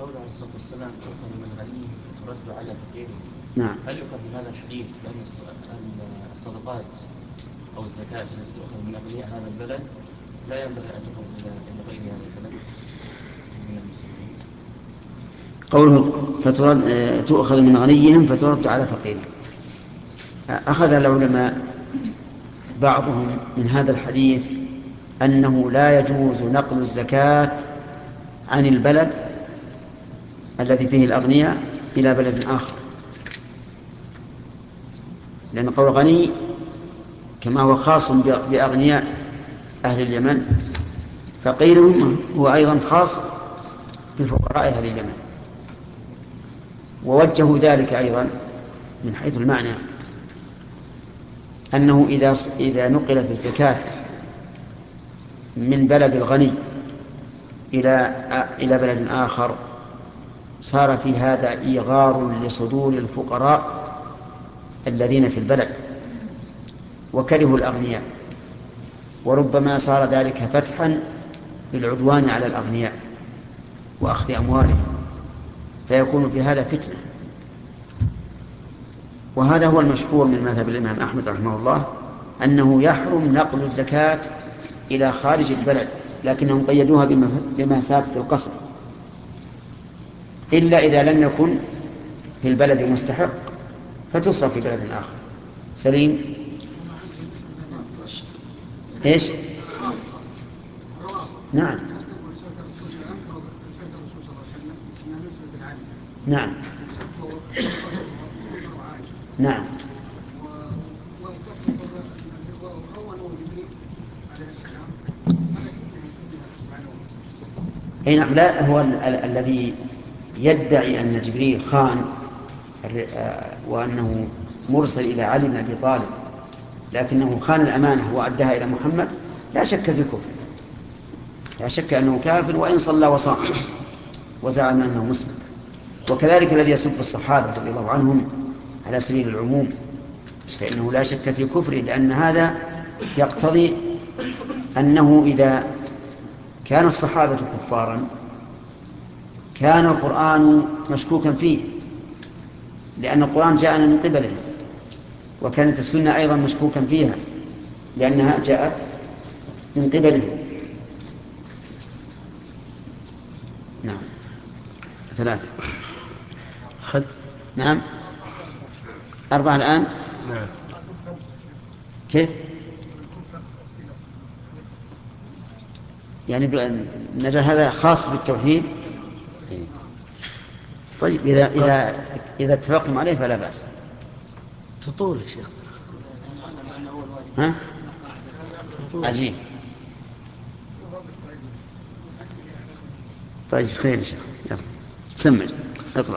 قوله عليه الصلاة والسلام تؤخذ من غنيه فترد على فقيره. نعم. هل يؤخذ من هذا الحديث بأن الصدقات أو الزكاة التي تؤخذ من أغنياء هذا البلد لا ينبغي أن تؤخذ إلى غير هذا البلد من المسلمين؟ قوله تؤخذ من غنيهم فترد على فقيرهم، أخذ العلماء بعضهم من هذا الحديث أنه لا يجوز نقل الزكاة عن البلد الذي فيه الأغنياء إلى بلد آخر، لأن قول غني كما هو خاص بأغنياء أهل اليمن، فقيرهم هو أيضا خاص بفقراء أهل اليمن. ووجهوا ذلك أيضا من حيث المعنى أنه إذا نقلت الزكاة من بلد الغني إلى بلد آخر صار في هذا إيغار لصدور الفقراء الذين في البلد وكرهوا الأغنياء، وربما صار ذلك فتحا للعدوان على الأغنياء وأخذ أموالهم، فيكون في هذا فتنة. وهذا هو المشهور من مذهب الإمام أحمد رحمه الله، أنه يحرم نقل الزكاة إلى خارج البلد، لكنهم قيدوها بمسافة القصر، إلا إذا لم يكن في البلد مستحق فتصرف في بلد آخر. سليم. إيش؟ نعم نعم نعم. أي نعم. لا، هو الذي يدعي أن جبريل خان وأنه مرسل إلى علي بن أبي طالب لكنه خان الأمانة وأداها إلى محمد، لا شك في كفر، لا شك أنه كافر وإن صلى وصام وزعم أنه مسلم. وكذلك الذي يسب الصحابة رضي الله عنهم على سبيل العموم فإنه لا شك في كفره، لأن هذا يقتضي أنه إذا كان الصحابة كفارا كان القرآن مشكوكا فيه، لأن القرآن جاءنا من قبله، وكانت السنة أيضا مشكوكا فيها لأنها جاءت من قبله. نعم. 3. نعم 4 الآن. نعم. كيف يعني نجعل هذا خاص بالتوحيد؟ طيب إذا اتفقتم عليه فلا بأس. تطول يا شيخ. ها؟ عجيب. طيب خير يا شيخ، يلا سمع اقرأ.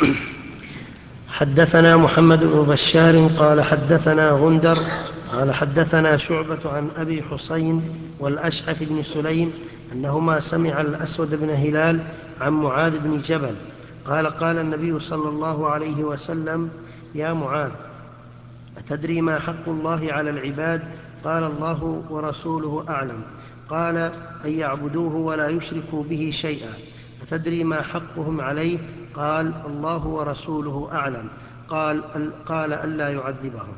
حدثنا محمد بن بشار قال حدثنا غندر قال حدثنا شعبة عن أبي حسين والأشعث بن سليم أنهما سمع الأسود بن هلال عن معاذ بن جبل قال قال النبي صلى الله عليه وسلم: يا معاذ، أتدري ما حق الله على العباد؟ قال: الله ورسوله أعلم. قال: أن يعبدوه ولا يشركوا به شيئا. أتدري ما حقهم عليه؟ قال: الله ورسوله أعلم. قال: ألا يعذبهم.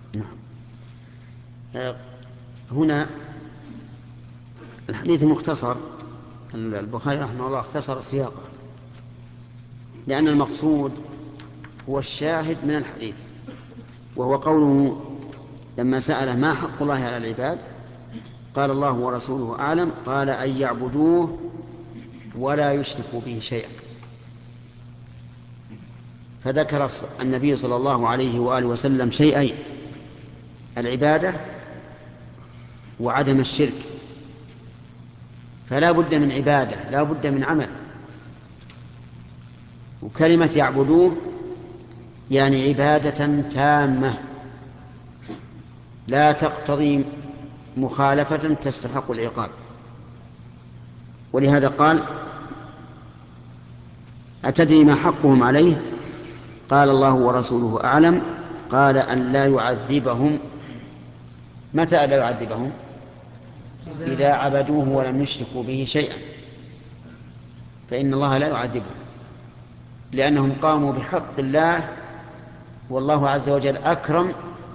هنا الحديث مختصر، البخاري رحمه الله اختصر سياقه لأن المقصود هو الشاهد من الحديث، وهو قوله لما سأل ما حق الله على العباد قال: الله ورسوله أعلم. قال: أن يعبدوه ولا يشركوا به شيئا. فذكر النبي صلى الله عليه وآله وسلم شيئين: العبادة وعدم الشرك. فلا بد من عبادة، لا بد من عمل. وكلمة يعبدوه يعني عبادة تامة لا تقتضي مخالفة تستحق العقاب. ولهذا قال: أتدري ما حقهم عليه؟ قال: الله ورسوله أعلم. قال: أن لا يعذبهم. متى لا يعذبهم؟ إذا عبدوه ولم يشركوا به شيئا، فإن الله لا يعذبهم. لأنهم قاموا بحق الله، والله عز وجل أكرم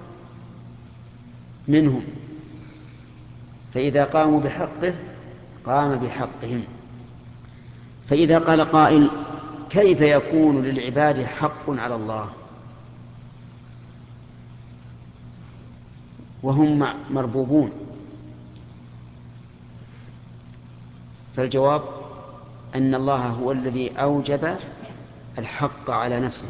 منهم، فإذا قاموا بحقه قام بحقهم. فإذا قال قائل: كيف يكون للعباد حق على الله وهم مربوبون؟ فالجواب أن الله هو الذي أوجب الحق على نفسه،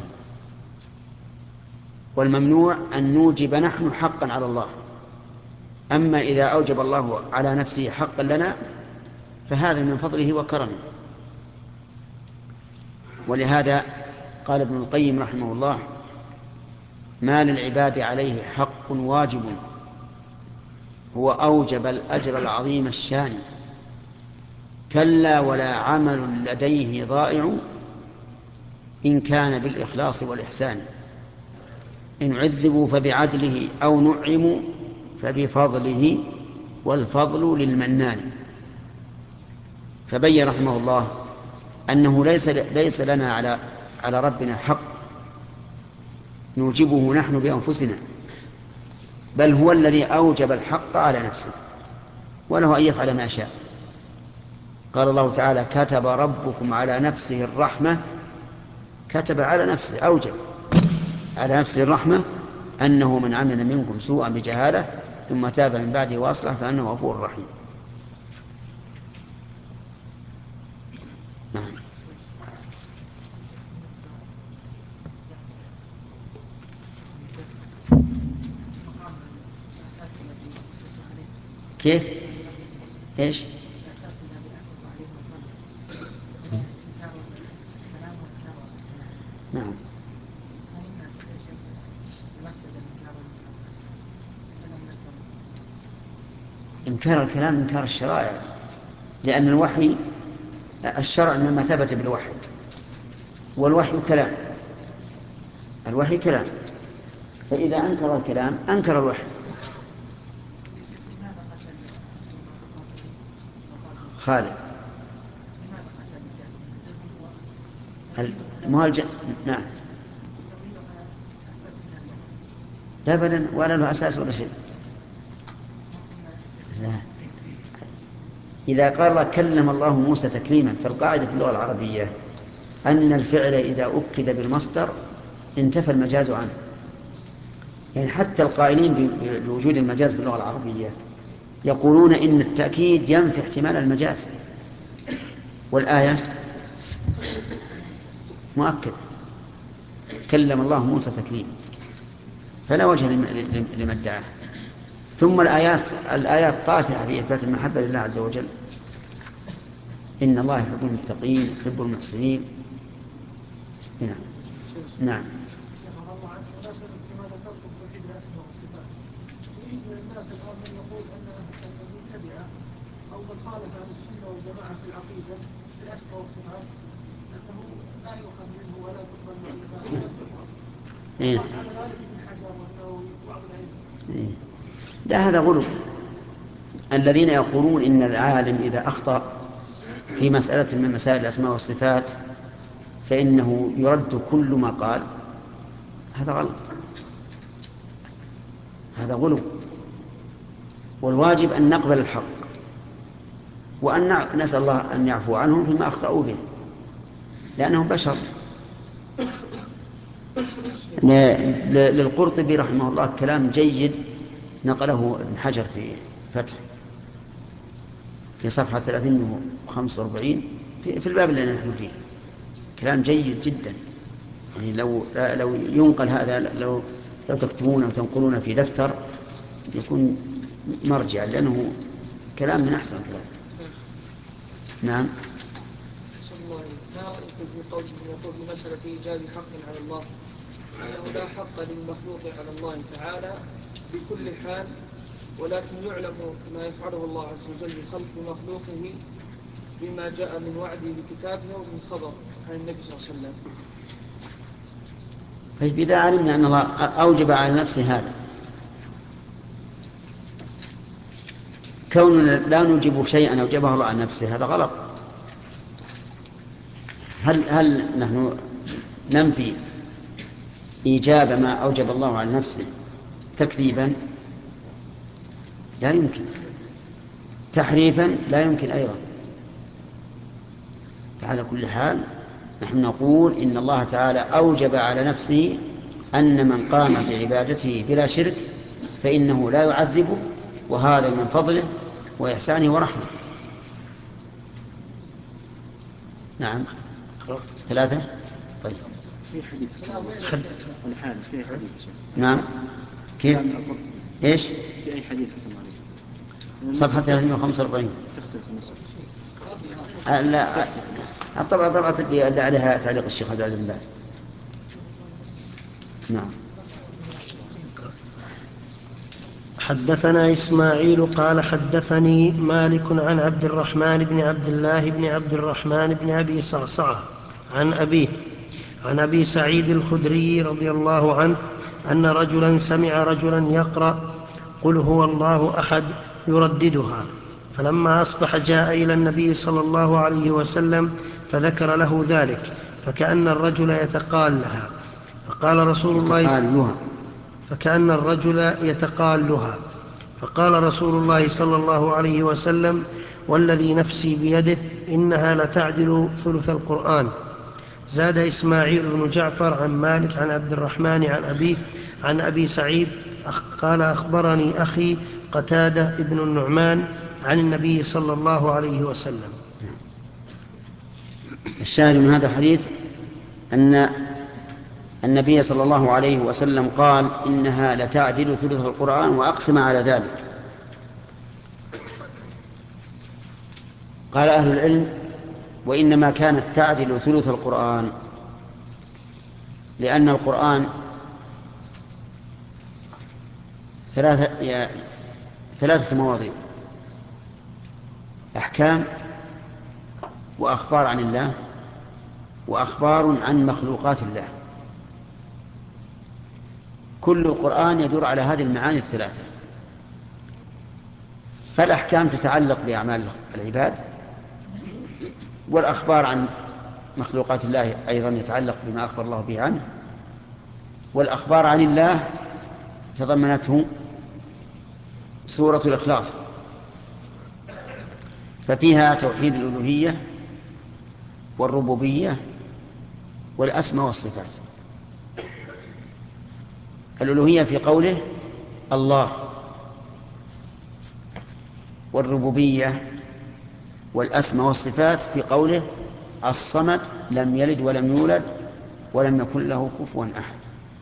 والممنوع أن نوجب نحن حقا على الله. أما إذا أوجب الله على نفسه حقا لنا فهذا من فضله وكرمه. ولهذا قال ابن القيم رحمه الله: ما للعباد عليه حق واجب، هو أوجب الأجر العظيم الشان، كلا ولا عمل لديه ضائع، إن كان بالإخلاص والإحسان، إن عذبوا فبعدله أو نعموا فبفضله، والفضل للمنان. فبين رحمه الله أنه ليس لنا على ربنا حق نوجبه نحن بأنفسنا، بل هو الذي أوجب الحق على نفسه، وله أن يفعل ما شاء. قال الله تعالى: كتب ربكم على نفسه الرحمة. كتب على نفسه، أوجب على نفسه الرحمة، أنه من عمل منكم سوءا بجهالة ثم تاب من بعده وأصلح فأنه غفور رحيم. نعم. كيف؟ إيش؟ نعم. إنكار الكلام إنكار الشرائع، لأن الوحي الشرع إنما ثبت بالوحي، والوحي كلام، الوحي كلام، فإذا أنكر الكلام أنكر الوحي. خالد نعم. لا بل ولا له أساس ولا شيء. لا. إذا قال كلم الله موسى تكليما، فالقاعدة في اللغة العربية أن الفعل إذا أكد بالمصدر انتفى المجاز عنه. يعني حتى القائلين بوجود المجاز في اللغة العربية يقولون إن التأكيد ينفي احتمال المجاز، والآية مؤكد كلم الله موسى تكليما، فلا وجه لما ادعاه. ثم الآيات طافحة في إثبات المحبة لله عز وجل: إن الله يحب المتقين يحب المحسنين. نعم. نعم. الناس الآن من يقول أن المبتدعة أو من خالف عن السنة والجماعة في العقيدة في الأسماء والصفات أنه لا يؤخذ منه ولا تقبل مؤلفاته ولا تشرع. على ذلك ابن حجر والنووي وبعض العلم. لا، هذا غلو. الذين يقولون إن العالم إذا أخطأ في مسألة من مسائل الأسماء والصفات فإنه يرد كل ما قال، هذا غلط، هذا غلو. والواجب أن نقبل الحق وأن نسأل الله أن يعفو عنهم فيما أخطأوا به، لأنهم بشر. للقرطبي رحمه الله كلام جيد نقله ابن حجر في فتح في صفحة 345 في الباب اللي نحن فيه، كلام جيد جدا. يعني لو ينقل هذا، لو تكتبونه وتنقلونه في دفتر يكون مرجع، لأنه كلام من أحسن الكلام. نعم. ما رأيكم في قوله يقول بمسألة إيجاب حق على الله، أنه لا حق للمخلوق على الله تعالى بكل حال، ولكن يعلم ما يفعله الله عز وجل بخلق مخلوقه بما جاء من وعده بكتابه ومن خبر عن النبي صلى الله عليه وسلم. طيب إذا علمنا أن الله أوجب على نفسه هذا، كوننا لا نوجب شيئا أوجبه الله على نفسه هذا غلط. هل نحن ننفي إيجاب ما أوجب الله على نفسه تكذيبا؟ لا يمكن. تحريفا لا يمكن أيضا. فعلى كل حال نحن نقول إن الله تعالى أوجب على نفسه أن من قام بعبادته بلا شرك فإنه لا يعذبه، وهذا من فضله وإحسانه ورحمته. نعم. 3. طيب. في حديث الحال في حديث. نعم. كيف؟ إيش؟ في أي حديث حسن عليه؟ صفحة 345. تختلف النسخ. لا، طبعا اللي عليها تعليق الشيخ عبد العزيز بن باز. نعم. حدثنا إسماعيل قال حدثني مالك عن عبد الرحمن بن عبد الله بن عبد الرحمن بن أبي صعصعة عن أبيه عن أبي سعيد الخدري رضي الله عنه أن رجلا سمع رجلا يقرأ قل هو الله أحد يرددها، فلما أصبح جاء إلى النبي صلى الله عليه وسلم فذكر له ذلك، فكأن الرجل يتقالها، فقال رسول الله صلى الله عليه وسلم والذي نفسي بيده إنها لتعدل ثلث القرآن. زاد إسماعيل بن جعفر عن مالك عن عبد الرحمن عن أبيه عن أبي سعيد قال أخبرني أخي قتادة ابن النعمان عن النبي صلى الله عليه وسلم. الشاهد من هذا الحديث أن النبي صلى الله عليه وسلم قال إنها لتعدل ثلث القرآن، وأقسم على ذلك. قال أهل العلم وإنما كانت تعدل ثلث القرآن لأن القرآن 3 مواضيع: أحكام، وأخبار عن الله، وأخبار عن مخلوقات الله. كل القرآن يدور على هذه المعاني 3. فالأحكام تتعلق بأعمال العباد، والأخبار عن مخلوقات الله أيضا يتعلق بما أخبر الله به عنه، والأخبار عن الله تضمنته سورة الإخلاص، ففيها توحيد الألوهية والربوبية والأسماء والصفات. الألوهية في قوله الله، والربوبية والأسماء والصفات في قوله الصمد لم يلد ولم يولد ولم يكن له كفوا أحد.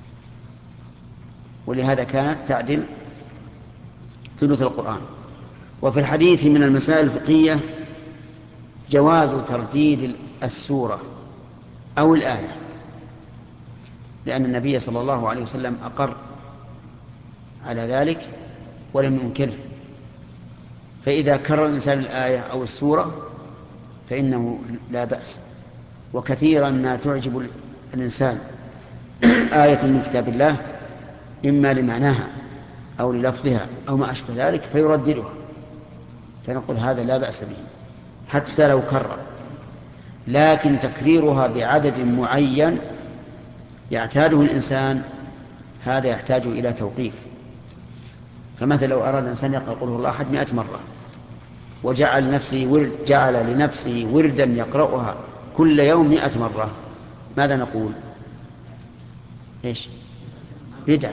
ولهذا كانت تعدل ثلث القرآن. وفي الحديث من المسائل الفقهية جواز ترديد السورة أو الآية، لأن النبي صلى الله عليه وسلم أقر على ذلك ولم ينكره. فإذا كرر الإنسان الآية أو السورة فإنه لا بأس. وكثيرا ما تعجب الإنسان آية من كتاب الله إما لمعناها أو للفظها أو ما أشبه ذلك فيرددها، فنقول هذا لا بأس به حتى لو كرر. لكن تكريرها بعدد معين يعتاده الإنسان هذا يحتاج إلى توقيف. فمثلا لو أراد الإنسان يقرأ قل هو الله أحد 100 مرة جعل لنفسه وردا يقرأها كل يوم 100 مرة، ماذا نقول؟ إيش؟ بدعة.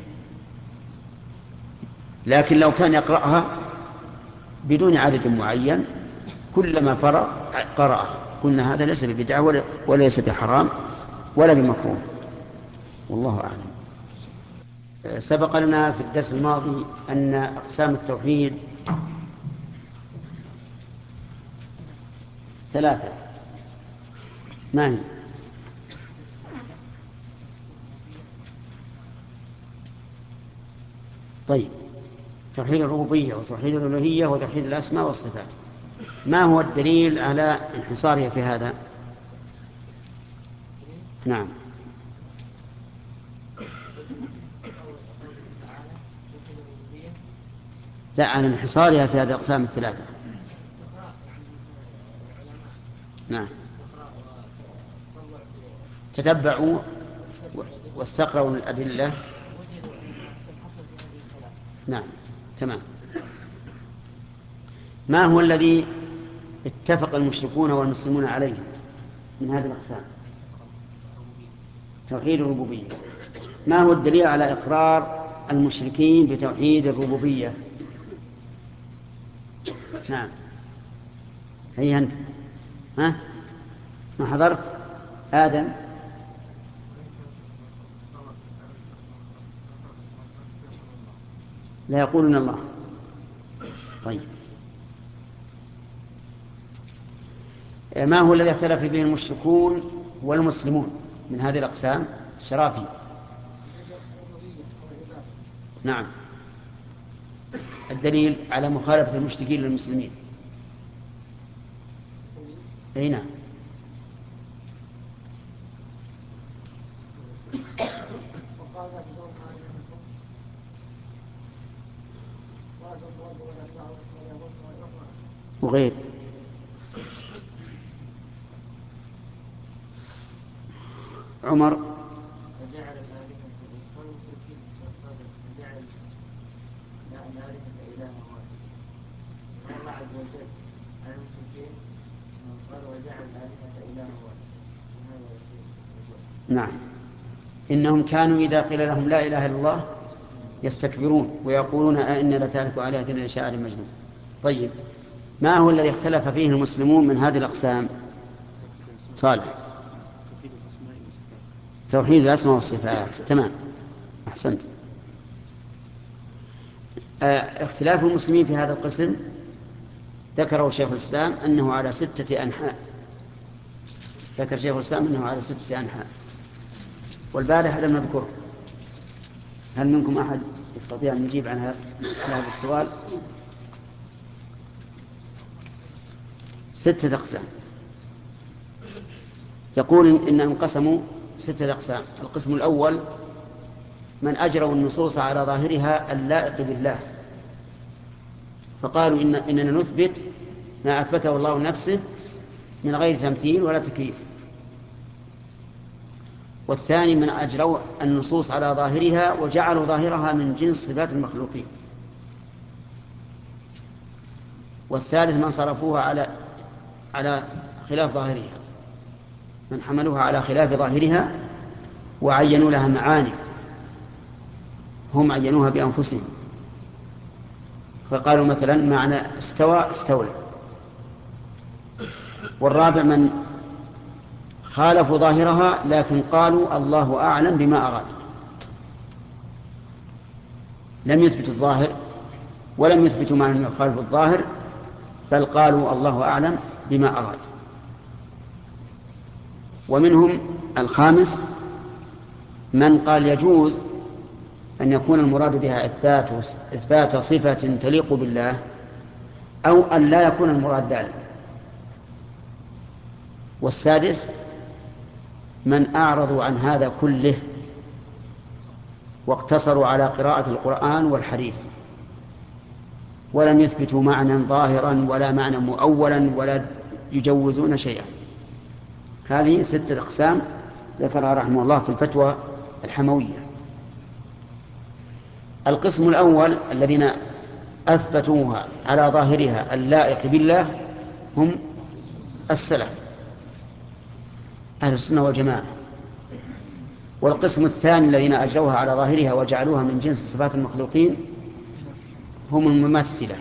لكن لو كان يقرأها بدون عدد معين كلما فرغ قرأه قلنا هذا ليس ببدعة وليس بحرام ولا بمكروه، والله أعلم. سبق لنا في الدرس الماضي أن أقسام التوحيد 3. ما هي؟ طيب، توحيد الربوبية وتوحيد الألوهية وتوحيد الأسماء والصفات. ما هو الدليل على انحصارها في هذا؟ نعم. لا، على انحصارها في هذه الأقسام 3. نعم. تتبعوا واستقرأوا الأدلة. نعم تمام. ما هو الذي اتفق المشركون والمسلمون عليه من هذه الأقسام؟ توحيد الربوبية. ما هو الدليل على إقرار المشركين بتوحيد الربوبية؟ نعم هي أنت ها ما حضرت آدم؟ لا يقولون الله. طيب ما هو الذي اختلف فيه المشركون والمسلمون من هذه الأقسام؟ شرافي. نعم الدليل على مخالفة المشركين للمسلمين. أي نعم. وغير عمر وجعل الآلهة إلها واحدا. الله عز وجل على المشركين قال وجعل الآلهة إلها واحدا. نعم إنهم كانوا إذا قيل لهم لا إله إلا الله يستكبرون ويقولون أئنا لتارك آلهتنا لشاعر مجنون. طيب ما هو الذي اختلف فيه المسلمون من هذه الأقسام؟ صالح. توحيد الأسماء والصفات. تمام أحسنت. اختلاف المسلمين في هذا القسم ذكره شيخ الإسلام أنه على 6 أنحاء. ذكر شيخ الإسلام أنه على 6 أنحاء والبارحة لم نذكره. هل منكم أحد يستطيع أن يجيب عن هذا السؤال؟ 6 أقسام. يقول إن انقسموا 6 أقسام. القسم الأول من أجروا النصوص على ظاهرها اللائق بالله فقالوا إننا نثبت ما أثبته الله نفسه من غير تمثيل ولا تكييف. والثاني من أجروا النصوص على ظاهرها وجعلوا ظاهرها من جنس صفات المخلوقين. والثالث من صرفوها على خلاف ظاهرها، من حملوها على خلاف ظاهرها وعينوا لها معاني هم عينوها بأنفسهم. فقالوا مثلا معنى استوى استولى. والرابع من خالفوا ظاهرها لكن قالوا الله أعلم بما أراد، لم يثبتوا الظاهر ولم يثبتوا معنى يخالف الظاهر بل قالوا الله أعلم بما أراد. ومنهم الخامس من قال يجوز أن يكون المراد بها إثبات صفة تليق بالله أو أن لا يكون المراد ذلك. والسادس من أعرضوا عن هذا كله واقتصروا على قراءة القرآن والحديث ولم يثبتوا معنى ظاهرا ولا معنى مؤولا ولا يجوزون شيئا. هذه 6 أقسام ذكرها رحمه الله في الفتوى الحموية. القسم الأول الذين أثبتوها على ظاهرها اللائق بالله هم السلف أهل السنة والجماعة. والقسم الثاني الذين أجروها على ظاهرها وجعلوها من جنس صفات المخلوقين هم الممثلة.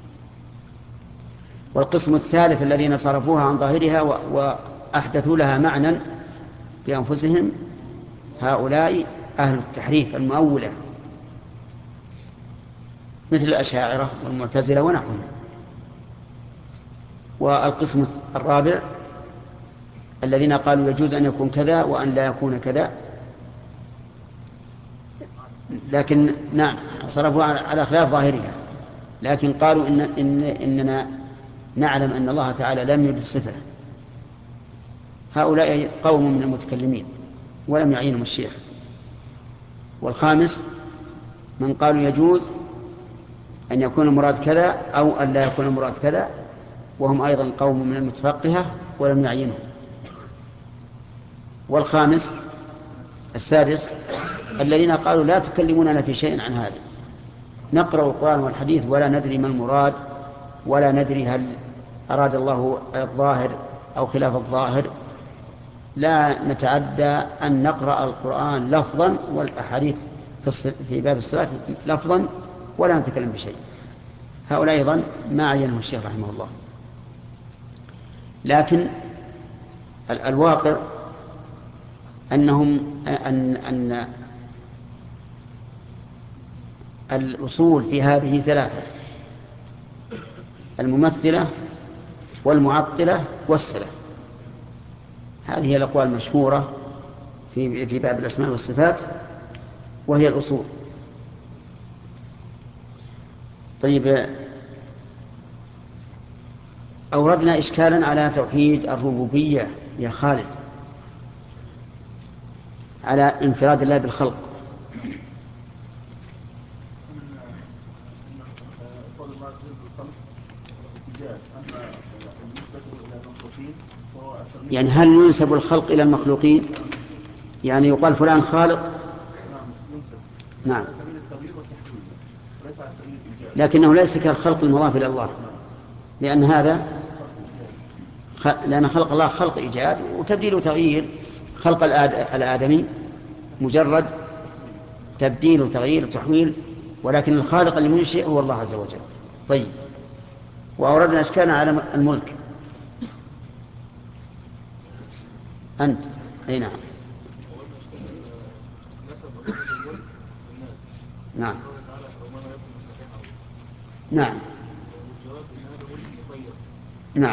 والقسم الثالث الذين صرفوها عن ظاهرها وأحدثوا لها معنى بأنفسهم هؤلاء أهل التحريف المؤولة مثل الأشاعرة والمعتزلة ونحوهم. والقسم الرابع الذين قالوا يجوز أن يكون كذا وأن لا يكون كذا لكن نعم صرفوا على خلاف ظاهرها لكن قالوا إننا نعلم أن الله تعالى لم يجد صفة. هؤلاء قوم من المتكلمين ولم يعينهم الشيخ. والخامس من قالوا يجوز أن يكون المراد كذا أو أن لا يكون المراد كذا وهم أيضا قوم من المتفقهة ولم يعينهم. والخامس السادس الذين قالوا لا تكلموننا في شيء عن هذا، نقرأ القرآن والحديث ولا ندري ما المراد، ولا ندري هل أراد الله الظاهر أو خلاف الظاهر، لا نتعدى أن نقرأ القرآن لفظا والأحاديث في باب الصلاة لفظا ولا نتكلم بشيء. هؤلاء أيضا ما عينه الشيخ رحمه الله. لكن الواقع أن الأصول في هذه ثلاثة: الممثلة والمعطلة والسلف. هذه هي الأقوال المشهورة في باب الأسماء والصفات، وهي الأصول. طيب، أوردنا إشكالا على توحيد الربوبية يا خالد، على انفراد الله بالخلق. يعني هل ينسب الخلق إلى المخلوقين؟ يعني يقال فلان خالق؟ نعم، لكنه ليس كالخلق المضاف إلى الله، لأن خلق الله خلق إيجاد وتبديل وتغيير. خلق الآدمي مجرد تبديل وتغيير وتحويل، ولكن الخالق المنشئ هو الله عز وجل. طيب، وأوردنا أشكالنا على الملك. أنت أي نعم. نعم نعم نعم.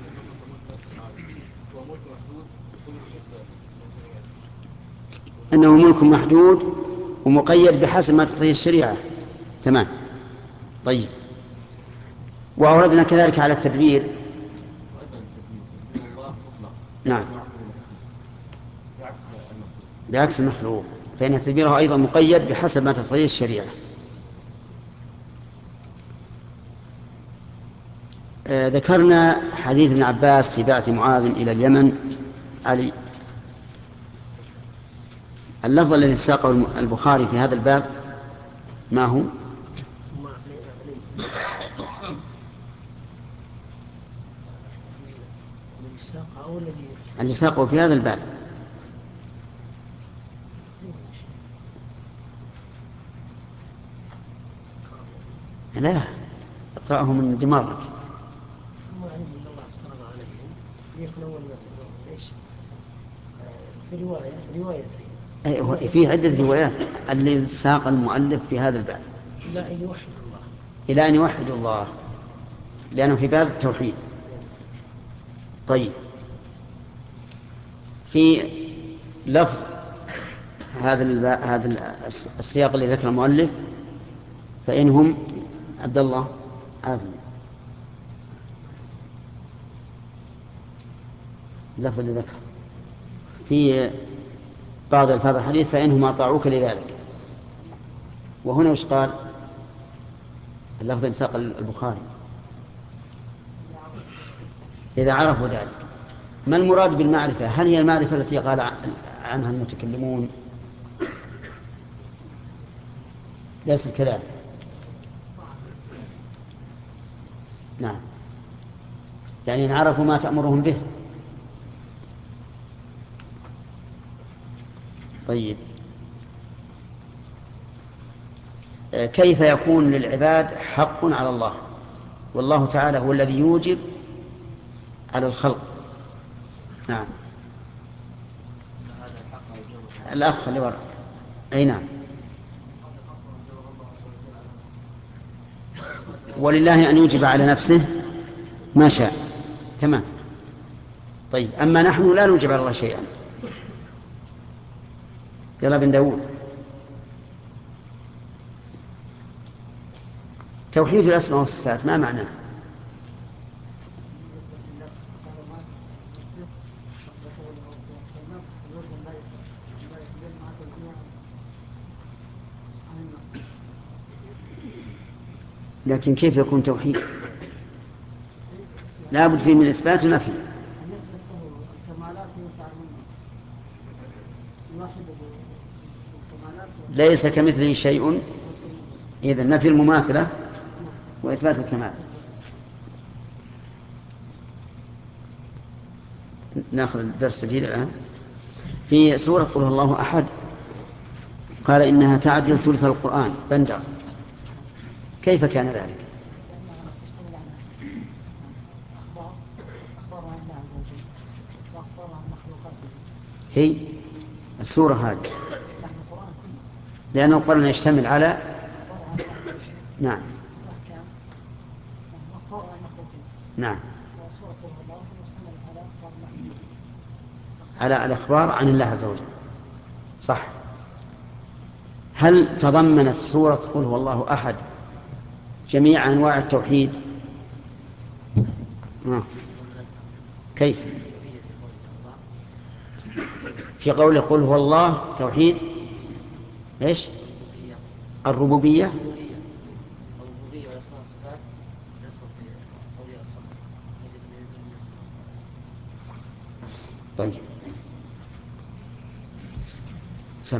أنه ملك محدود ومقيد بحسب ما تقتضيه الشريعة. تمام. طيب، وأوردنا كذلك على التدبير. نعم، بعكس المخلوق، فإن تدبيره أيضا مقيد بحسب ما تقتضيه الشريعة. ذكرنا حديث ابن عباس في بعث معاذ إلى اليمن علي. اللفظ الذي ساقه البخاري في هذا الباب ما هو؟ الذي ساقه في هذا الباب لا، اقرأه من دماغك. في عدة روايات اللي ساق المؤلف في هذا الباب إلى أن يوحد الله، لأنه في باب التوحيد. طيب، في لفظ هذا السياق الذي ذكر المؤلف: فإنهم عبد الله عازم. اللفظ الذي ذكر في بعض الفاظ الحديث: فإنهم أطاعوك لذلك. وهنا وش قال؟ اللفظ الذي ساق البخاري: إذا عرفوا ذلك. ما المراد بالمعرفة؟ هل هي المعرفة التي قال عنها المتكلمون؟ ليست كذلك. نعم، يعني إن عرفوا ما تأمرهم به. طيب، كيف يكون للعباد حق على الله والله تعالى هو الذي يوجب على الخلق؟ نعم، الأخ اللي وراء. أي نعم. ولله أن يوجب على نفسه ما شاء. تمام. طيب، أما نحن لا نوجب على الله شيئا. يلا بن داود. توحيد الأسماء والصفات ما معناه؟ لكن كيف يكون توحيد؟ لا بد فيه من إثبات ونفي. ليس كمثله شيء، إذن نفي المماثلة وإثبات الكمال. نأخذ الدرس الجديد الآن. في سورة قل هو الله أحد قال إنها تعدل ثلث القرآن. بندر، كيف كان ذلك؟ هي السورة هذه لأن القرآن يشتمل على نعم نعم على الأخبار عن الله عز وجل، صح. هل تضمنت سورة قل هو الله أحد جميع أنواع التوحيد؟ كيف؟ في قوله قل هو الله توحيد إيش؟ الربوبية. طيب سم.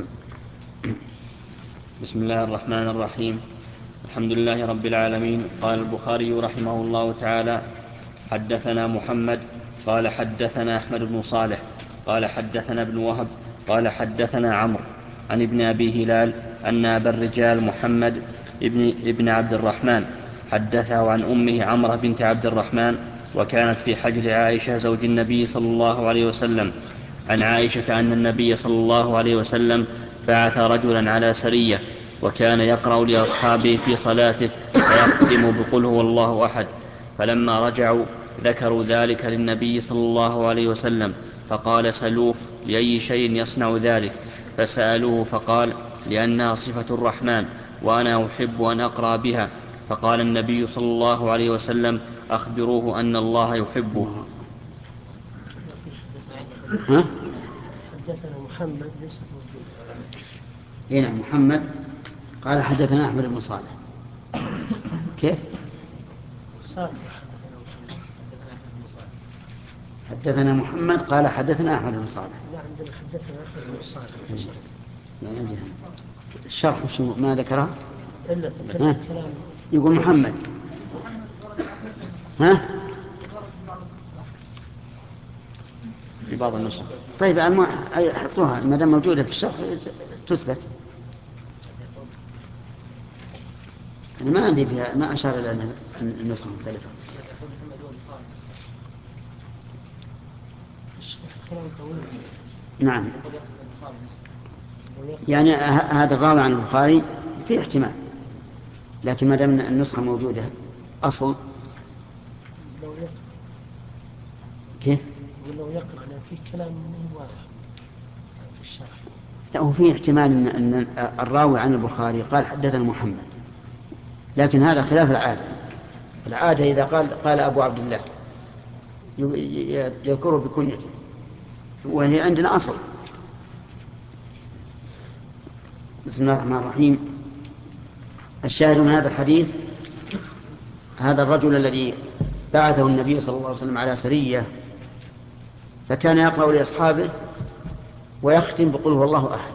بسم الله الرحمن الرحيم. الحمد لله رب العالمين. قال البخاري رحمه الله تعالى: حدثنا محمد قال حدثنا أحمد بن صالح قال حدثنا ابن وهب قال حدثنا عمرو عن ابن أبي هلال أن أبا الرجال محمد ابن عبد الرحمن حدثه عن أمه عمرة بنت عبد الرحمن، وكانت في حجر عائشة زوج النبي صلى الله عليه وسلم، عن عائشة أن النبي صلى الله عليه وسلم بعث رجلا على سرية، وكان يقرأ لأصحابه في صلاته فيختم بقل هو الله أحد. فلما رجعوا ذكروا ذلك للنبي صلى الله عليه وسلم، فقال: سلوه لأي شيء يصنع ذلك؟ فسألوه فقال: لأنها صفة الرحمن وأنا أحب أن أقرأ بها. فقال النبي صلى الله عليه وسلم: أخبروه أن الله يحبه. حدثنا محمد ليس موجود. هنا محمد قال حدثنا أحمد بن صالح. كيف؟ حدثنا محمد قال حدثنا أحمد بن صالح. لا عندنا حدثنا أحمد بن صالح. الشرح ما ذكره إلا الكلام. يقول محمد ها في بعض النسخ. طيب حطوها ما دام موجودة في الشرح تثبت. أنا ما عندي فيها، ما أشار إلى أن النسخة مختلفة. نعم، يعني هذا الراوي عن البخاري فيه احتمال، لكن ما دام النسخة موجودة أصل كيف؟ ولو يقرأ فيه كلام منه واضح في الشرح. لا، هو فيه احتمال أن الراوي عن البخاري قال حدثنا محمد، لكن هذا خلاف العادة. العادة إذا قال أبو عبد الله يذكره بكنيته، وهي عندنا أصل. بسم الله الرحمن الرحيم. الشاهد من هذا الحديث هذا الرجل الذي بعثه النبي صلى الله عليه وسلم على سرية، فكان يقرأ لأصحابه ويختم بقول هو الله أحد.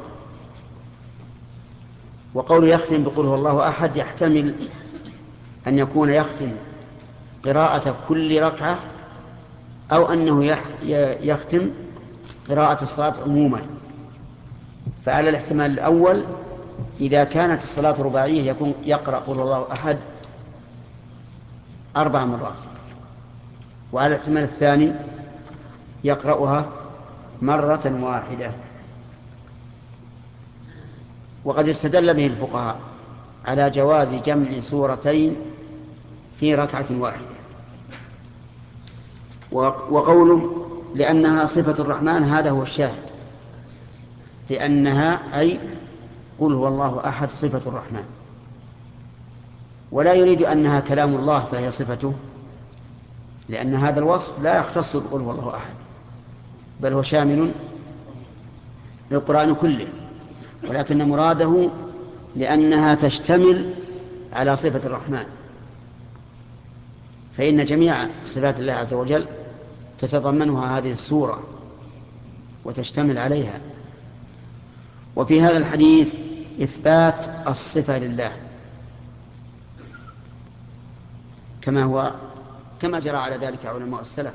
وقول يختم بقول هو الله أحد يحتمل أن يكون يختم قراءة كل ركعة، أو أنه يختم قراءة الصلاة عموما. فعلى الاحتمال الأول إذا كانت الصلاة رباعية يكون يقرأ قل هو الله أحد 4 مرات، وعلى الاحتمال الثاني يقرأها مرة واحدة. وقد استدل به الفقهاء على جواز جمع سورتين في ركعة واحدة. وقوله لأنها صفة الرحمن هذا هو الشاهد، لأنها أي قل هو الله أحد صفة الرحمن، ولا يريد أنها كلام الله فهي صفته، لأن هذا الوصف لا يختص بقل هو الله أحد، بل هو شامل للقرآن كله، ولكن مراده لأنها تشتمل على صفة الرحمن، فإن جميع صفات الله عز وجل تتضمنها هذه السورة وتشتمل عليها. وفي هذا الحديث إثبات الصفة لله كما جرى على ذلك علماء السلف،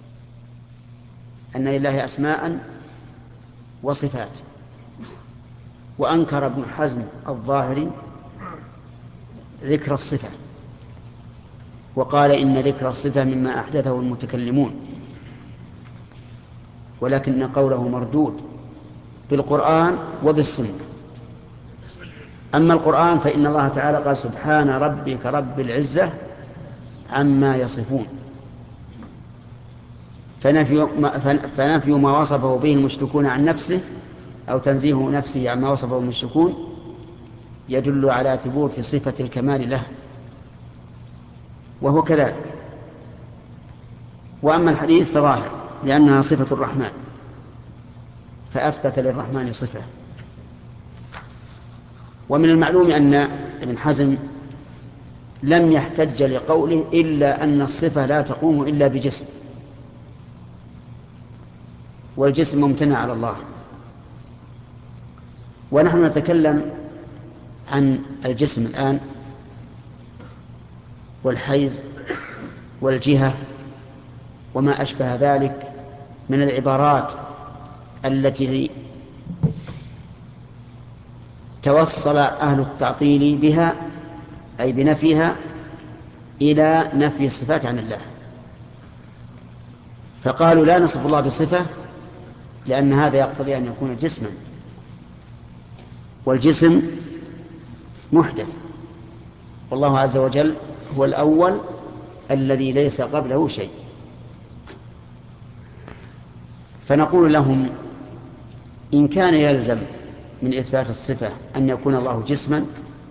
أن لله أسماء وصفات. وأنكر ابن حزم الظاهري ذكر الصفة، وقال إن ذكر الصفة مما أحدثه المتكلمون، ولكن قوله مردود بالقرآن وبالسنة. أما القرآن فإن الله تعالى قال سبحان ربك رب العزة عما يصفون، فنفي ما وصفه به المشركون عن نفسه أو تنزيه نفسه عما وصفه المشركون يدل على ثبوت صفة الكمال له، وهو كذلك. وأما الحديث فظاهر لأنها صفة الرحمن، فأثبت للرحمن صفة. ومن المعلوم أن ابن حزم لم يحتج لقوله إلا أن الصفة لا تقوم إلا بجسم، والجسم ممتنع على الله. ونحن نتكلم عن الجسم الآن والحيز والجهة وما أشبه ذلك من العبارات التي توصل أهل التعطيل بها أي بنفيها إلى نفي الصفات عن الله، فقالوا لا نصف الله بصفة لأن هذا يقتضي أن يكون جسما، والجسم محدث، والله عز وجل هو الأول الذي ليس قبله شيء. فنقول لهم إن كان يلزم من إثبات الصفة أن يكون الله جسما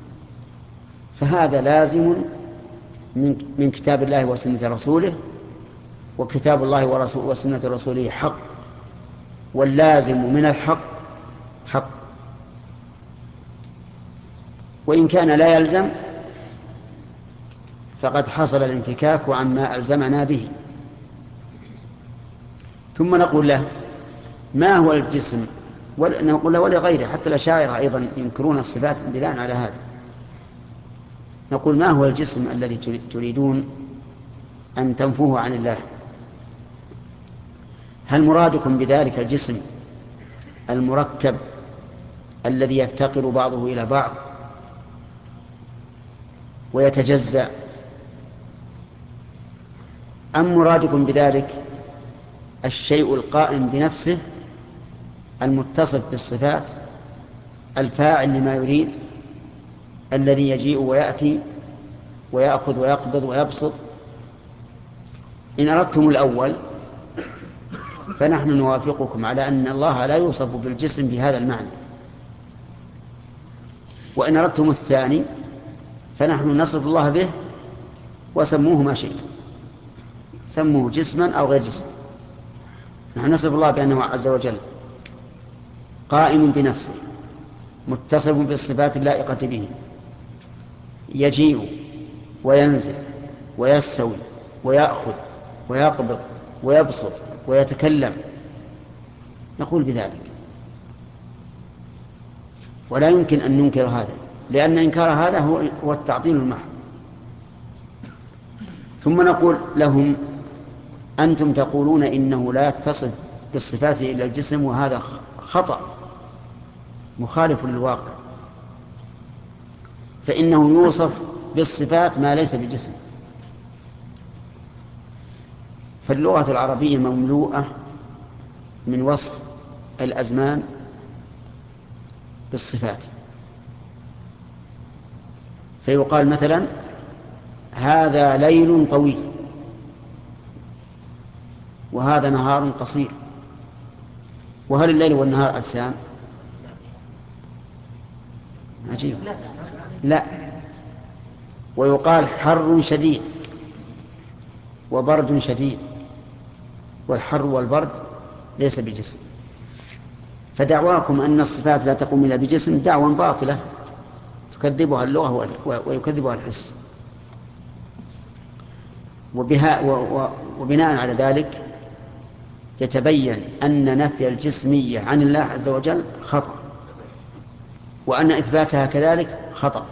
فهذا لازم من كتاب الله وسنة رسوله، وكتاب الله وسنة رسوله حق، واللازم من الحق حق. وإن كان لا يلزم فقد حصل الانفكاك عما ألزمنا به. ثم نقول له ما هو الجسم، نقول له ولغيره، حتى الأشاعرة أيضا ينكرون الصفات بناء على هذا. نقول ما هو الجسم الذي تريدون أن تنفوه عن الله؟ هل مرادكم بذلك الجسم المركب الذي يفتقر بعضه إلى بعض ويتجزأ، أم مرادكم بذلك الشيء القائم بنفسه المتصف بالصفات الفاعل لما يريد الذي يجيء ويأتي ويأخذ ويقبض ويبسط؟ إن أردتم الأول فنحن نوافقكم على أن الله لا يوصف بالجسم بهذا المعنى، وإن أردتم الثاني فنحن نصف الله به وسموه ما شئتم، سموه جسما أو غير جسم. نحن نصف الله بأنه عز وجل قائم بنفسه متصف بالصفات اللائقة به، يجيء وينزل ويستوي ويأخذ ويقبض ويبسط ويتكلم، نقول بذلك، ولا يمكن أن ننكر هذا، لأن إنكار هذا هو التعطيل المحض. ثم نقول لهم أنتم تقولون إنه لا يتصف بالصفات إلا الجسم، وهذا خطأ مخالف للواقع، فإنه يوصف بالصفات ما ليس بجسم. فاللغة العربية مملوءة من وصف الأزمان بالصفات، فيقال مثلا هذا ليل طويل وهذا نهار قصير، وهل الليل والنهار أجسام؟ عجيب، لا. ويقال حر شديد وبرد شديد، والحر والبرد ليس بجسم. فدعواكم أن الصفات لا تقوم إلا بجسم دعوى باطلة تكذبها اللغة ويكذبها الحس. وبناء على ذلك يتبين أن نفي الجسمية عن الله عز وجل خطأ، وأن إثباتها كذلك خطأ.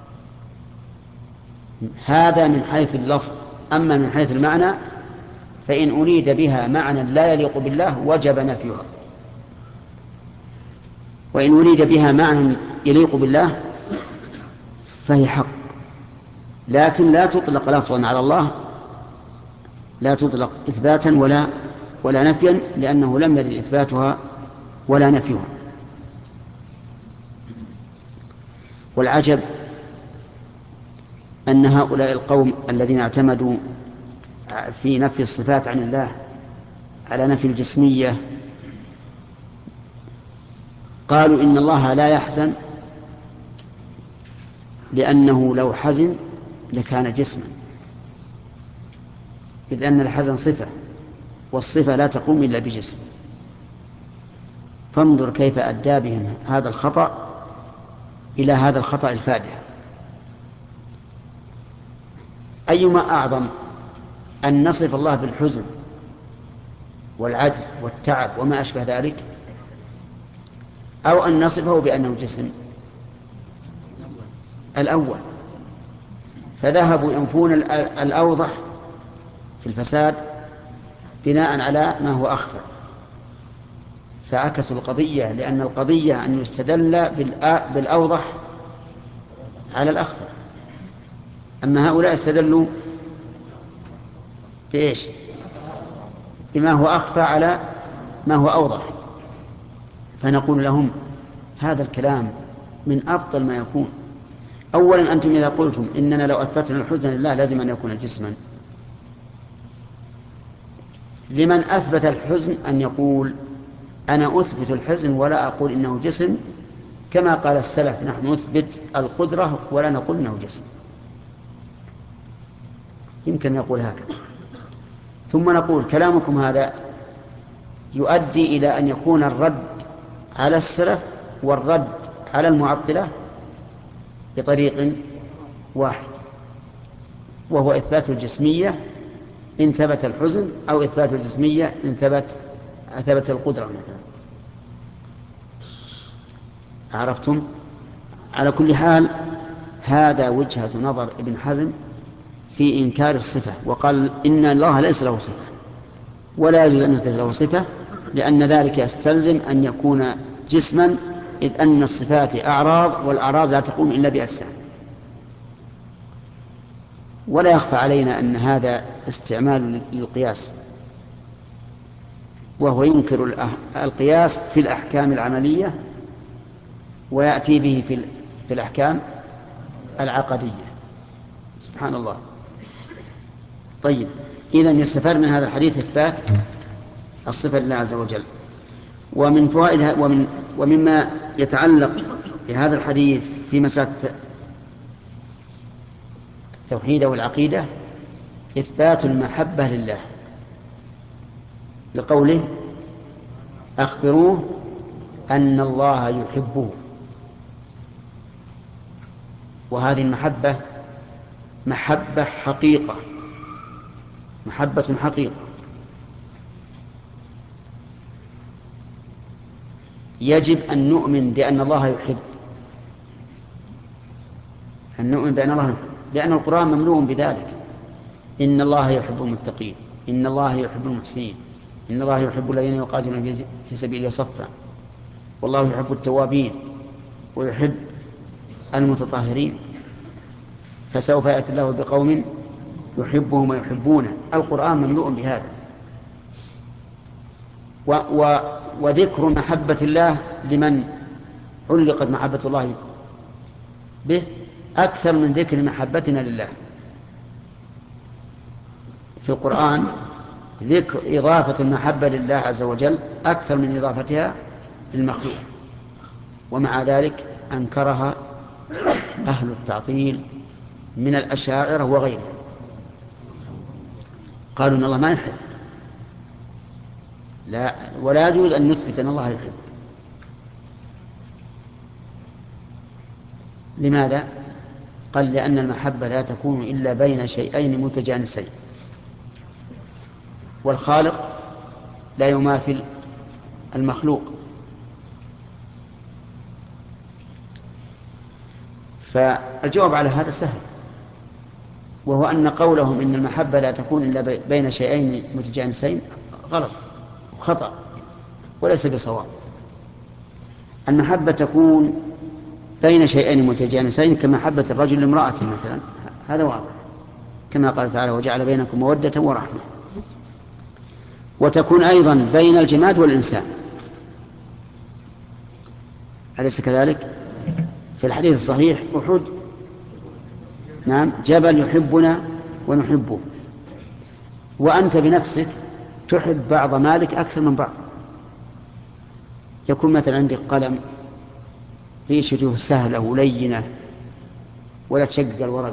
هذا من حيث اللفظ. أما من حيث المعنى فإن أريد بها معنى لا يليق بالله وجب نفيها، وإن أريد بها معنى يليق بالله فهي حق، لكن لا تطلق لفظا على الله، لا تطلق إثباتا ولا نفيا، لأنه لم يرد إثباتها ولا نفيها. والعجب أن هؤلاء القوم الذين اعتمدوا في نفي الصفات عن الله على نفي الجسمية قالوا إن الله لا يحزن لأنه لو حزن لكان جسما، إذ أن الحزن صفة، والصفة لا تقوم إلا بجسم. فانظر كيف أدى بهم هذا الخطأ إلى هذا الخطأ الفادح. أيما أعظم أن نصف الله بالحزن والعجز والتعب وما أشبه ذلك، أو أن نصفه بأنه جسم؟ الأول. فذهبوا ينفون الأوضح في الفساد بناء على ما هو أخفى، فعكسوا القضية، لأن القضية أن يستدل بالأوضح على الأخفى. أما هؤلاء استدلوا بإيش؟ بما هو أخفى على ما هو أوضح. فنقول لهم هذا الكلام من أبطل ما يكون. أولا أنتم إذا قلتم إننا لو أثبتنا الحزن لله لازم أن يكون جسما، لمن أثبت الحزن أن يقول أنا أثبت الحزن ولا أقول إنه جسم، كما قال السلف نحن نثبت القدرة ولا نقول إنه جسم. يمكن نقول هكذا. ثم نقول كلامكم هذا يؤدي إلى أن يكون الرد على السلف والرد على المعطلة بطريق واحد، وهو إثبات الجسمية إن ثبت الحزن، أو إثبات الجسمية إن ثبت القدرة مثلا. عرفتم؟ على كل حال هذا وجهة نظر ابن حزم في إنكار الصفة، وقال إن الله ليس له صفة ولا يجوز أن يثبت له صفة، لأن ذلك يستلزم أن يكون جسما، إذ أن الصفات أعراض، والأعراض لا تقوم إلا بأجسام. ولا يخفى علينا أن هذا استعمال للقياس، وهو ينكر القياس في الأحكام العملية ويأتي به في الأحكام العقدية. سبحان الله. طيب، إذن يستفاد من هذا الحديث إثبات الصفة لله عز وجل. ومن فوائدها ومما يتعلق بهذا الحديث في مسألة التوحيد والعقيدة إثبات المحبة لله، لقوله أخبروه أن الله يحبه. وهذه المحبة محبة حقيقة، محبة حقيقة. يجب أن نؤمن بأن الله يحب، أن نؤمن بأن الله يحب، لأن القرآن مملوء بذلك. إن الله يحب المتقين، إن الله يحب المحسنين، إن الله يحب الذين يقاتلون في سبيله صفا، والله يحب التوابين ويحب المتطهرين. فسوف يأتي الله بقوم يحبهم ويحبونه. القرآن مملوء بهذا. وذكر محبة الله لمن علقت محبة الله به أكثر من ذكر محبتنا لله. في القرآن ذكر إضافة المحبة لله عز وجل أكثر من إضافتها للمخلوق، ومع ذلك أنكرها أهل التعطيل من الأشاعرة وغيرهم. قالوا إن الله ما يحب، لا، ولا يجوز أن نثبت أن الله يحب. لماذا؟ قال لأن المحبة لا تكون إلا بين شيئين متجانسين، والخالق لا يماثل المخلوق. فالجواب على هذا سهل، وهو أن قولهم إن المحبة لا تكون إلا بين شيئين متجانسين غلط وخطأ وليس بصواب. المحبة تكون بين شيئين متجانسين كمحبة الرجل لامرأته مثلا، هذا واضح، كما قال تعالى وجعل بينكم مودة ورحمة. وتكون أيضا بين الجماد والإنسان، أليس كذلك؟ في الحديث الصحيح أحد نعم جبل يحبنا ونحبه، وأنت بنفسك تحب بعض مالك أكثر من بعض. يكون مثلا عندك قلم ريشته سهلة ولينة ولا تشقق الورق،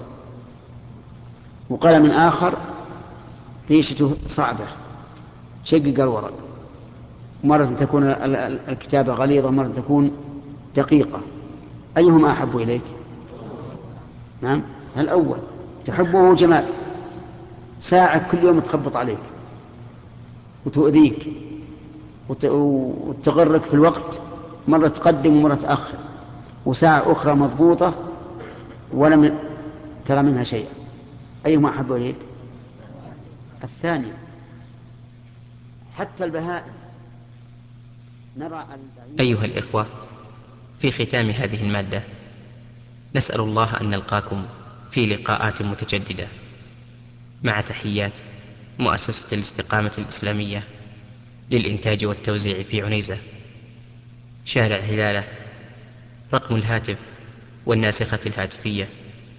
وقلم آخر ريشته صعبة تشقق الورق، مرة تكون الكتابة غليظة مرة تكون دقيقة، أيهما أحب إليك؟ نعم الأول، تحبه جمال، ساعة كل يوم تخبط عليك وتؤذيك وتغرك في الوقت، مرة تقدم ومرة تأخر، وساعة أخرى مضبوطة ولم ترى منها شيئا، أيهما أحب إليك؟ الثاني. حتى البهائم نرى أيها الإخوة، في ختام هذه المادة نسأل الله أن نلقاكم في لقاءات متجددة، مع تحيات مؤسسة الاستقامة الإسلامية للإنتاج والتوزيع في عنيزة، شارع هلالة. رقم الهاتف والناسخة الهاتفية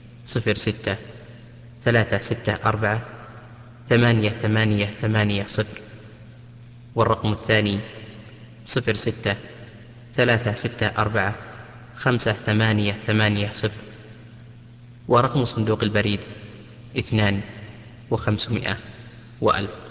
06-364-8880، والرقم الثاني 06-364-5880، ورقم صندوق البريد 2500 و1000.